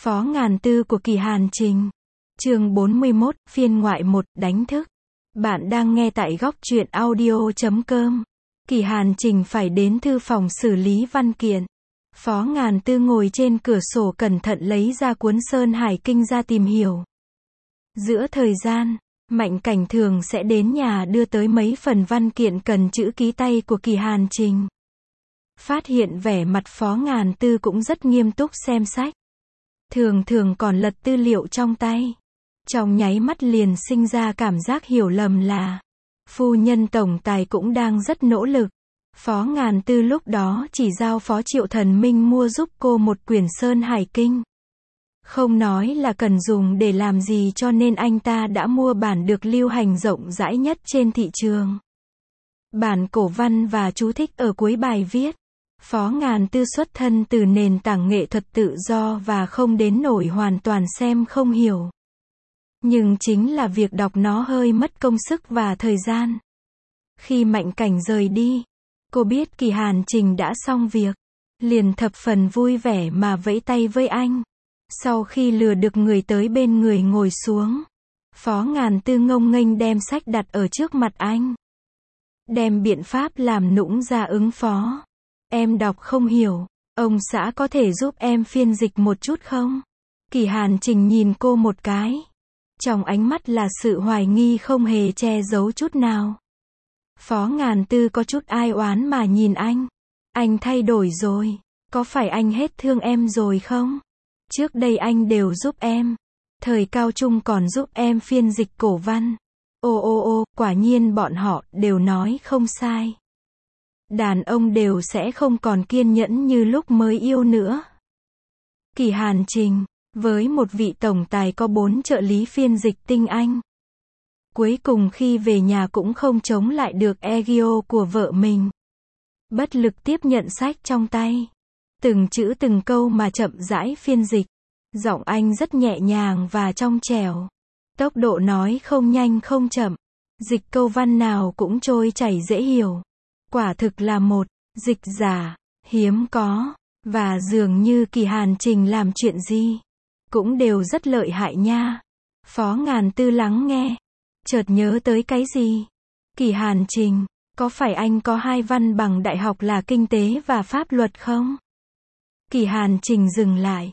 Phó Ngàn Tư của Kỳ Hàn Trình. Chương 41, phiên ngoại 1, đánh thức. Bạn đang nghe tại góc truyện audio.com. Kỳ Hàn Trình phải đến thư phòng xử lý văn kiện. Phó Ngàn Tư ngồi trên cửa sổ cẩn thận lấy ra cuốn Sơn Hải Kinh ra tìm hiểu. Giữa thời gian, Mạnh Cảnh thường sẽ đến nhà đưa tới mấy phần văn kiện cần chữ ký tay của Kỳ Hàn Trình. Phát hiện vẻ mặt Phó Ngàn Tư cũng rất nghiêm túc xem sách. Thường thường còn lật tư liệu trong tay. Trong nháy mắt liền sinh ra cảm giác hiểu lầm là phu nhân tổng tài cũng đang rất nỗ lực. Phó Ngàn Tư lúc đó chỉ giao Phó Triệu Thần Minh mua giúp cô một quyển Sơn Hải Kinh. Không nói là cần dùng để làm gì cho nên anh ta đã mua bản được lưu hành rộng rãi nhất trên thị trường. Bản cổ văn và chú thích ở cuối bài viết. Phó Ngàn Tư xuất thân từ nền tảng nghệ thuật tự do và không đến nỗi hoàn toàn xem không hiểu. Nhưng chính là việc đọc nó hơi mất công sức và thời gian. Khi Mạnh Cảnh rời đi, cô biết Kỳ Hàn Trình đã xong việc. Liền thập phần vui vẻ mà vẫy tay với anh. Sau khi lừa được người tới bên người ngồi xuống, Phó Ngàn Tư ngông nghênh đem sách đặt ở trước mặt anh. Đem biện pháp làm nũng ra ứng phó. Em đọc không hiểu, ông xã có thể giúp em phiên dịch một chút không? Kỳ Hàn Trình nhìn cô một cái. Trong ánh mắt là sự hoài nghi không hề che giấu chút nào. Phó Ngàn Tư có chút ai oán mà nhìn anh. Anh thay đổi rồi, có phải anh hết thương em rồi không? Trước đây anh đều giúp em. Thời cao trung còn giúp em phiên dịch cổ văn. Quả nhiên bọn họ đều nói không sai. Đàn ông đều sẽ không còn kiên nhẫn như lúc mới yêu nữa. Kỳ Hàn Trình, với một vị tổng tài có 4 trợ lý phiên dịch tinh anh. Cuối cùng khi về nhà cũng không chống lại được ego của vợ mình. Bất lực tiếp nhận sách trong tay. Từng chữ từng câu mà chậm rãi phiên dịch. Giọng anh rất nhẹ nhàng và trong trẻo. Tốc độ nói không nhanh không chậm. Dịch câu văn nào cũng trôi chảy dễ hiểu. Quả thực là một dịch giả hiếm có, và dường như Kỳ Hàn Trình làm chuyện gì cũng đều rất lợi hại nha. Phó Ngàn Tư lắng nghe, chợt nhớ tới cái gì. Kỳ Hàn Trình, có phải anh có 2 văn bằng đại học là kinh tế và pháp luật không? Kỳ Hàn Trình dừng lại.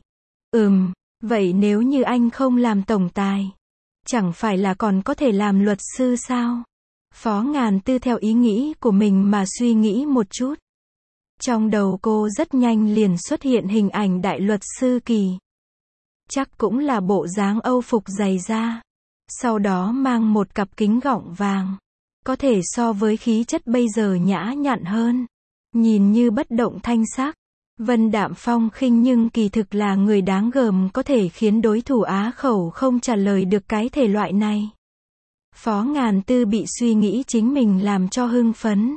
Vậy nếu như anh không làm tổng tài, chẳng phải là còn có thể làm luật sư sao? Phó Ngàn Tư theo ý nghĩ của mình mà suy nghĩ một chút. Trong đầu cô rất nhanh liền xuất hiện hình ảnh đại luật sư Kỳ. Chắc cũng là bộ dáng Âu phục dày da. Sau đó mang một cặp kính gọng vàng. Có thể so với khí chất bây giờ nhã nhặn hơn. Nhìn như bất động thanh sắc. Vân đạm phong khinh nhưng kỳ thực là người đáng gờm, có thể khiến đối thủ á khẩu không trả lời được cái thể loại này. Phó Ngàn Tư bị suy nghĩ chính mình làm cho hưng phấn.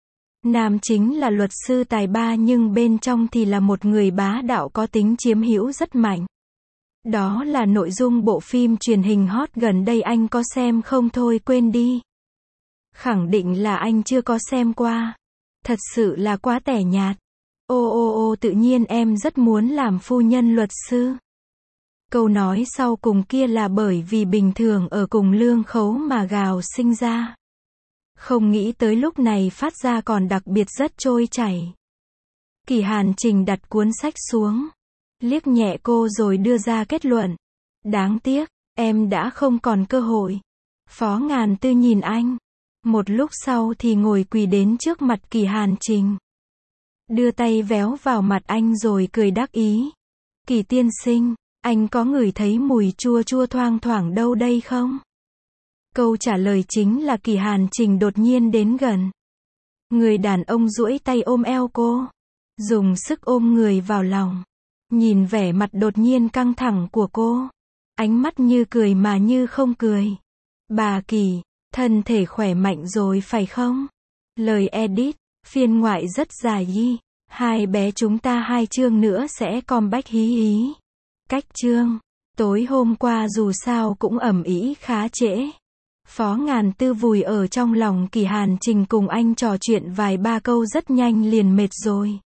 Nam chính là luật sư tài ba nhưng bên trong thì là một người bá đạo có tính chiếm hữu rất mạnh. Đó là nội dung bộ phim truyền hình hot gần đây, anh có xem không? Thôi quên đi. Khẳng định là anh chưa có xem qua. Thật sự là quá tẻ nhạt. Tự nhiên em rất muốn làm phu nhân luật sư. Câu nói sau cùng kia là bởi vì bình thường ở cùng lương khấu mà gào sinh ra. Không nghĩ tới lúc này phát ra còn đặc biệt rất trôi chảy. Kỳ Hàn Trình đặt cuốn sách xuống. Liếc nhẹ cô rồi đưa ra kết luận. Đáng tiếc, em đã không còn cơ hội. Phó Ngàn Tư nhìn anh. Một lúc sau thì ngồi quỳ đến trước mặt Kỳ Hàn Trình. Đưa tay véo vào mặt anh rồi cười đắc ý. Kỳ tiên sinh, anh có ngửi thấy mùi chua chua thoang thoảng đâu đây không? Câu trả lời chính là Kỳ Hàn Trình đột nhiên đến gần. Người đàn ông duỗi tay ôm eo cô. Dùng sức ôm người vào lòng. Nhìn vẻ mặt đột nhiên căng thẳng của cô. Ánh mắt như cười mà như không cười. Bà Kỳ, thân thể khỏe mạnh rồi phải không? Lời edit, phiên ngoại rất dài y. 2 bé chúng ta 2 chương nữa sẽ comeback hí hí. Cách chương. Tối hôm qua dù sao cũng ầm ĩ khá trễ. Phó Ngàn Tư vùi ở trong lòng Kỳ Hàn Trình cùng anh trò chuyện vài ba câu rất nhanh liền mệt rồi.